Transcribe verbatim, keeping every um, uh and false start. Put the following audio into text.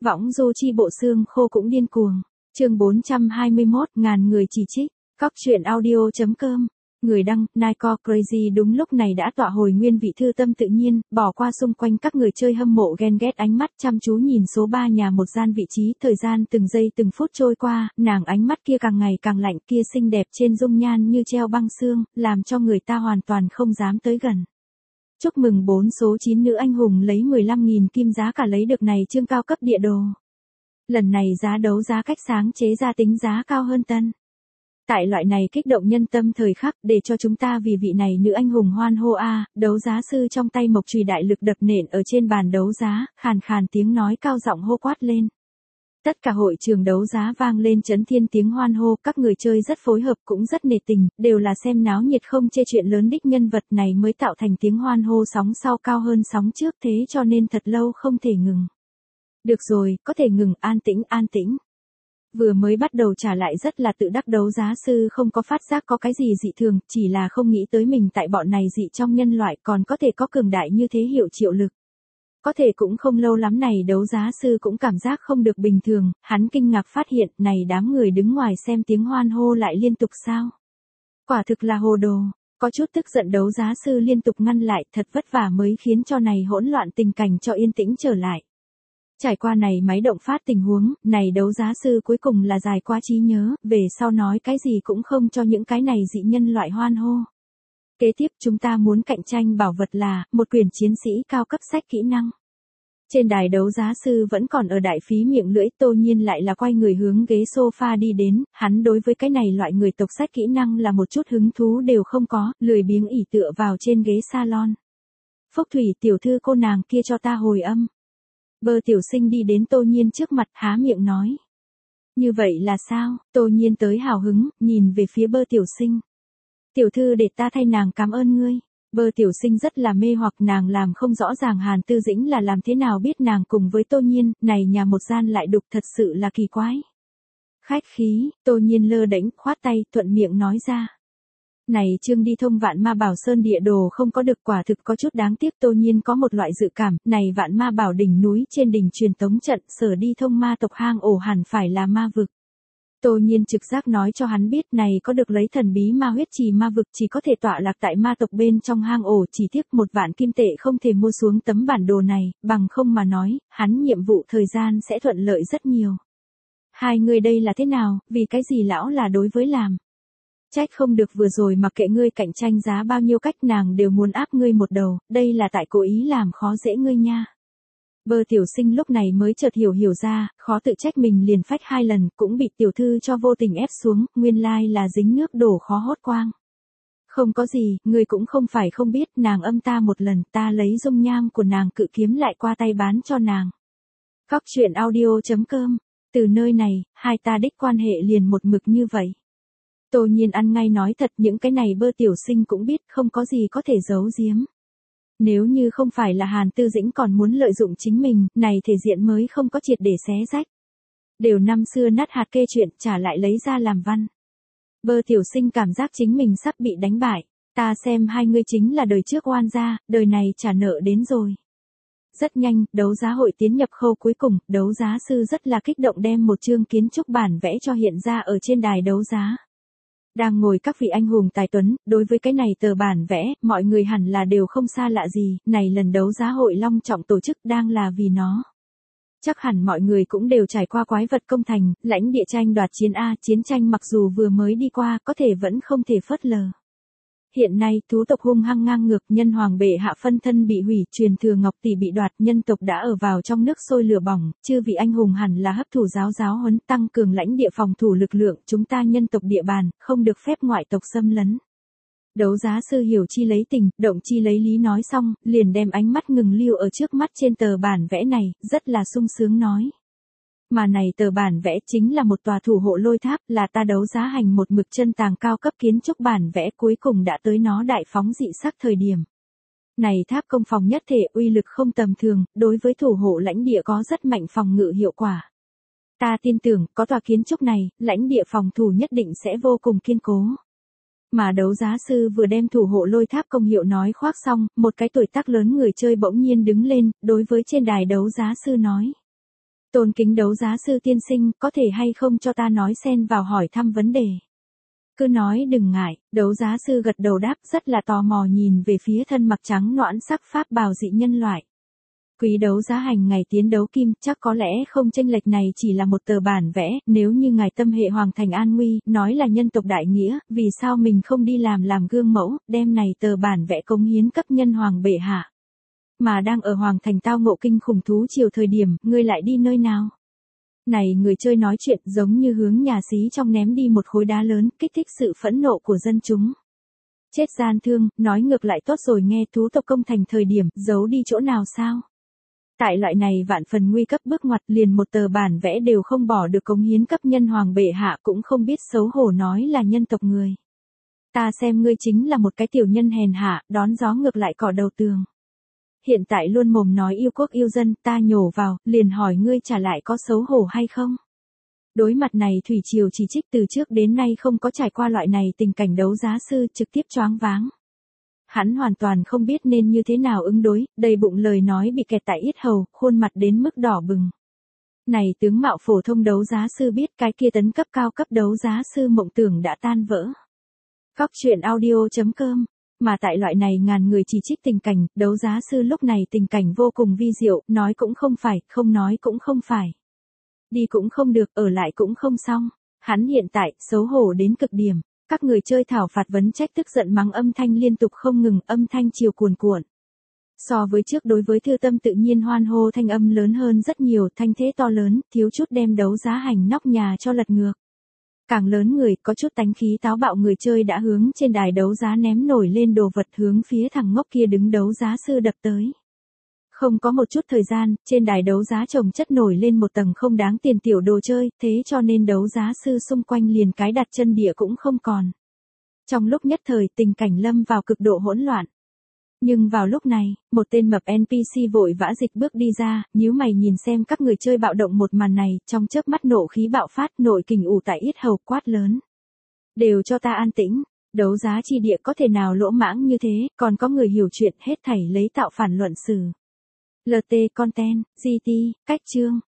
Võng du chi bộ xương khô cũng điên cuồng. Chương bốn trăm hai mươi mốt, ngàn người chỉ trích. Cóc truyện audio chấm com. Người đăng, Niko Crazy đúng lúc này đã tọa hồi nguyên vị thư tâm tự nhiên, bỏ qua xung quanh các người chơi hâm mộ ghen ghét ánh mắt chăm chú nhìn số ba nhà một gian vị trí, thời gian từng giây từng phút trôi qua, nàng ánh mắt kia càng ngày càng lạnh, kia xinh đẹp trên dung nhan như treo băng xương, làm cho người ta hoàn toàn không dám tới gần. Chúc mừng bốn số chín nữ anh hùng lấy mười lăm nghìn kim giá cả lấy được này chương cao cấp địa đồ. Lần này giá đấu giá cách sáng chế ra tính giá cao hơn tân. Tại loại này kích động nhân tâm thời khắc, để cho chúng ta vì vị này nữ anh hùng hoan hô a, đấu giá sư trong tay mộc chùy đại lực đập nện ở trên bàn đấu giá, khàn khàn tiếng nói cao giọng hô quát lên. Tất cả hội trường đấu giá vang lên chấn thiên tiếng hoan hô, các người chơi rất phối hợp cũng rất nể tình, đều là xem náo nhiệt không chê chuyện lớn đích nhân vật này mới tạo thành tiếng hoan hô sóng sau cao hơn sóng trước, thế cho nên thật lâu không thể ngừng. Được rồi, có thể ngừng, an tĩnh, an tĩnh. Vừa mới bắt đầu trả lại rất là tự đắc, đấu giá sư không có phát giác có cái gì dị thường, chỉ là không nghĩ tới mình tại bọn này dị trong nhân loại còn có thể có cường đại như thế hiệu triệu lực. Có thể cũng không lâu lắm này đấu giá sư cũng cảm giác không được bình thường, hắn kinh ngạc phát hiện này đám người đứng ngoài xem tiếng hoan hô lại liên tục sao. Quả thực là hồ đồ, có chút tức giận đấu giá sư liên tục ngăn lại, thật vất vả mới khiến cho này hỗn loạn tình cảnh cho yên tĩnh trở lại. Trải qua này máy động phát tình huống, này đấu giá sư cuối cùng là dài qua trí nhớ, về sau nói cái gì cũng không cho những cái này dị nhân loại hoan hô. Kế tiếp chúng ta muốn cạnh tranh bảo vật là, một quyển chiến sĩ cao cấp sách kỹ năng. Trên đài đấu giá sư vẫn còn ở đại phí miệng lưỡi, Tô Nhiên lại là quay người hướng ghế sofa đi đến, hắn đối với cái này loại người tộc sách kỹ năng là một chút hứng thú đều không có, lười biếng ỉ tựa vào trên ghế salon. Phúc Thủy tiểu thư cô nàng kia cho ta hồi âm. Bơ tiểu sinh đi đến Tô Nhiên trước mặt há miệng nói. Như vậy là sao? Tô Nhiên tới hào hứng, nhìn về phía bơ tiểu sinh. Tiểu thư để ta thay nàng cảm ơn ngươi. Bơ tiểu sinh rất là mê hoặc, nàng làm không rõ ràng Hàn Tư Dĩnh là làm thế nào biết nàng cùng với Tô Nhiên, này nhà một gian lại đục thật sự là kỳ quái. Khách khí, Tô Nhiên lơ đễnh khoát tay, thuận miệng nói ra. Này chương đi thông Vạn Ma Bảo Sơn địa đồ không có được, quả thực có chút đáng tiếc. Tô Nhiên có một loại dự cảm, này Vạn Ma Bảo đỉnh núi trên đỉnh truyền tống trận, sở đi thông ma tộc hang ổ hẳn phải là ma vực. Tô Nhiên trực giác nói cho hắn biết này có được lấy thần bí ma huyết trì ma vực chỉ có thể tọa lạc tại ma tộc bên trong hang ổ, chỉ tiếc một vạn kim tệ không thể mua xuống tấm bản đồ này, bằng không mà nói, hắn nhiệm vụ thời gian sẽ thuận lợi rất nhiều. Hai người đây là thế nào, vì cái gì lão là đối với làm? Trách không được vừa rồi mặc kệ ngươi cạnh tranh giá bao nhiêu cách nàng đều muốn áp ngươi một đầu, đây là tại cố ý làm khó dễ ngươi nha. Bơ tiểu sinh lúc này mới chợt hiểu hiểu ra, khó tự trách mình liền phách hai lần, cũng bị tiểu thư cho vô tình ép xuống, nguyên lai là dính nước đổ khó hốt quang. Không có gì, ngươi cũng không phải không biết, nàng âm ta một lần, ta lấy dung nham của nàng cự kiếm lại qua tay bán cho nàng. Cóc truyện audio chấm com, từ nơi này, hai ta đích quan hệ liền một mực như vậy. Tô Nhiên ăn ngay nói thật, những cái này bơ tiểu sinh cũng biết, không có gì có thể giấu giếm. Nếu như không phải là Hàn Tư Dĩnh còn muốn lợi dụng chính mình, này thể diện mới không có triệt để xé rách. Đều năm xưa nát hạt kê chuyện, trả lại lấy ra làm văn. Bơ tiểu sinh cảm giác chính mình sắp bị đánh bại. Ta xem hai ngươi chính là đời trước oan gia, đời này trả nợ đến rồi. Rất nhanh, đấu giá hội tiến nhập khâu cuối cùng, đấu giá sư rất là kích động đem một chương kiến trúc bản vẽ cho hiện ra ở trên đài đấu giá. Đang ngồi các vị anh hùng tài tuấn, đối với cái này tờ bản vẽ, mọi người hẳn là đều không xa lạ gì, này lần đấu giá hội long trọng tổ chức đang là vì nó. Chắc hẳn mọi người cũng đều trải qua quái vật công thành, lãnh địa tranh đoạt chiến A, chiến tranh mặc dù vừa mới đi qua, có thể vẫn không thể phớt lờ. Hiện nay, thú tộc hung hăng ngang ngược, nhân hoàng bệ hạ phân thân bị hủy, truyền thừa ngọc tỷ bị đoạt, nhân tộc đã ở vào trong nước sôi lửa bỏng, chư vị anh hùng hẳn là hấp thụ giáo giáo huấn, tăng cường lãnh địa phòng thủ lực lượng, chúng ta nhân tộc địa bàn, không được phép ngoại tộc xâm lấn. Đấu giá sư hiểu chi lấy tình, động chi lấy lý nói xong, liền đem ánh mắt ngừng lưu ở trước mắt trên tờ bản vẽ này, rất là sung sướng nói. Mà này tờ bản vẽ chính là một tòa thủ hộ lôi tháp, là ta đấu giá hành một mực chân tàng cao cấp kiến trúc bản vẽ, cuối cùng đã tới nó đại phóng dị sắc thời điểm. Này tháp công phòng nhất thể uy lực không tầm thường, đối với thủ hộ lãnh địa có rất mạnh phòng ngự hiệu quả. Ta tin tưởng, có tòa kiến trúc này, lãnh địa phòng thủ nhất định sẽ vô cùng kiên cố. Mà đấu giá sư vừa đem thủ hộ lôi tháp công hiệu nói khoác xong, một cái tuổi tác lớn người chơi bỗng nhiên đứng lên, đối với trên đài đấu giá sư nói. Tôn kính đấu giá sư tiên sinh, có thể hay không cho ta nói xen vào hỏi thăm vấn đề. Cứ nói đừng ngại, đấu giá sư gật đầu đáp rất là tò mò nhìn về phía thân mặc trắng nõn sắc pháp bào dị nhân loại. Quý đấu giá hành ngày tiến đấu kim, chắc có lẽ không chênh lệch này chỉ là một tờ bản vẽ, nếu như ngài tâm hệ hoàng thành an nguy, nói là nhân tộc đại nghĩa, vì sao mình không đi làm làm gương mẫu, đem này tờ bản vẽ cống hiến cấp nhân hoàng bệ hạ. Mà đang ở hoàng thành tao ngộ kinh khủng thú chiều thời điểm, ngươi lại đi nơi nào? Này người chơi nói chuyện giống như hướng nhà xí trong ném đi một khối đá lớn, kích thích sự phẫn nộ của dân chúng. Chết gian thương, nói ngược lại tốt rồi nghe thú tộc công thành thời điểm, giấu đi chỗ nào sao? Tại loại này vạn phần nguy cấp bước ngoặt liền một tờ bản vẽ đều không bỏ được cống hiến cấp nhân hoàng bệ hạ cũng không biết xấu hổ nói là nhân tộc người. Ta xem ngươi chính là một cái tiểu nhân hèn hạ, đón gió ngược lại cỏ đầu tường. Hiện tại luôn mồm nói yêu quốc yêu dân, ta nhổ vào, liền hỏi ngươi trả lại có xấu hổ hay không? Đối mặt này Thủy Triều chỉ trích từ trước đến nay không có trải qua loại này tình cảnh đấu giá sư trực tiếp choáng váng. Hắn hoàn toàn không biết nên như thế nào ứng đối, đầy bụng lời nói bị kẹt tại yết hầu, khuôn mặt đến mức đỏ bừng. Này tướng mạo phổ thông đấu giá sư biết cái kia tấn cấp cao cấp đấu giá sư mộng tưởng đã tan vỡ. Cóc truyện audio chấm com. Mà tại loại này ngàn người chỉ trích tình cảnh, đấu giá sư lúc này tình cảnh vô cùng vi diệu, nói cũng không phải, không nói cũng không phải. Đi cũng không được, ở lại cũng không xong. Hắn hiện tại, xấu hổ đến cực điểm. Các người chơi thảo phạt vấn trách tức giận mắng âm thanh liên tục không ngừng, âm thanh chiều cuồn cuộn. So với trước đối với thư tâm tự nhiên hoan hô thanh âm lớn hơn rất nhiều, thanh thế to lớn, thiếu chút đem đấu giá hành nóc nhà cho lật ngược. Càng lớn người, có chút tánh khí táo bạo người chơi đã hướng trên đài đấu giá ném nổi lên đồ vật hướng phía thằng ngốc kia đứng đấu giá sư đập tới. Không có một chút thời gian, trên đài đấu giá chồng chất nổi lên một tầng không đáng tiền tiểu đồ chơi, thế cho nên đấu giá sư xung quanh liền cái đặt chân địa cũng không còn. Trong lúc nhất thời tình cảnh lâm vào cực độ hỗn loạn. Nhưng vào lúc này, một tên mập en pê xê vội vã dịch bước đi ra, nhíu mày nhìn xem các người chơi bạo động một màn này, trong chớp mắt nộ khí bạo phát, nội kình ù tại yết hầu quát lớn. Đều cho ta an tĩnh, đấu giá chi địa có thể nào lỗ mãng như thế, còn có người hiểu chuyện hết thảy lấy tạo phản luận xử. lờ tê Content, giê tê, cách chương.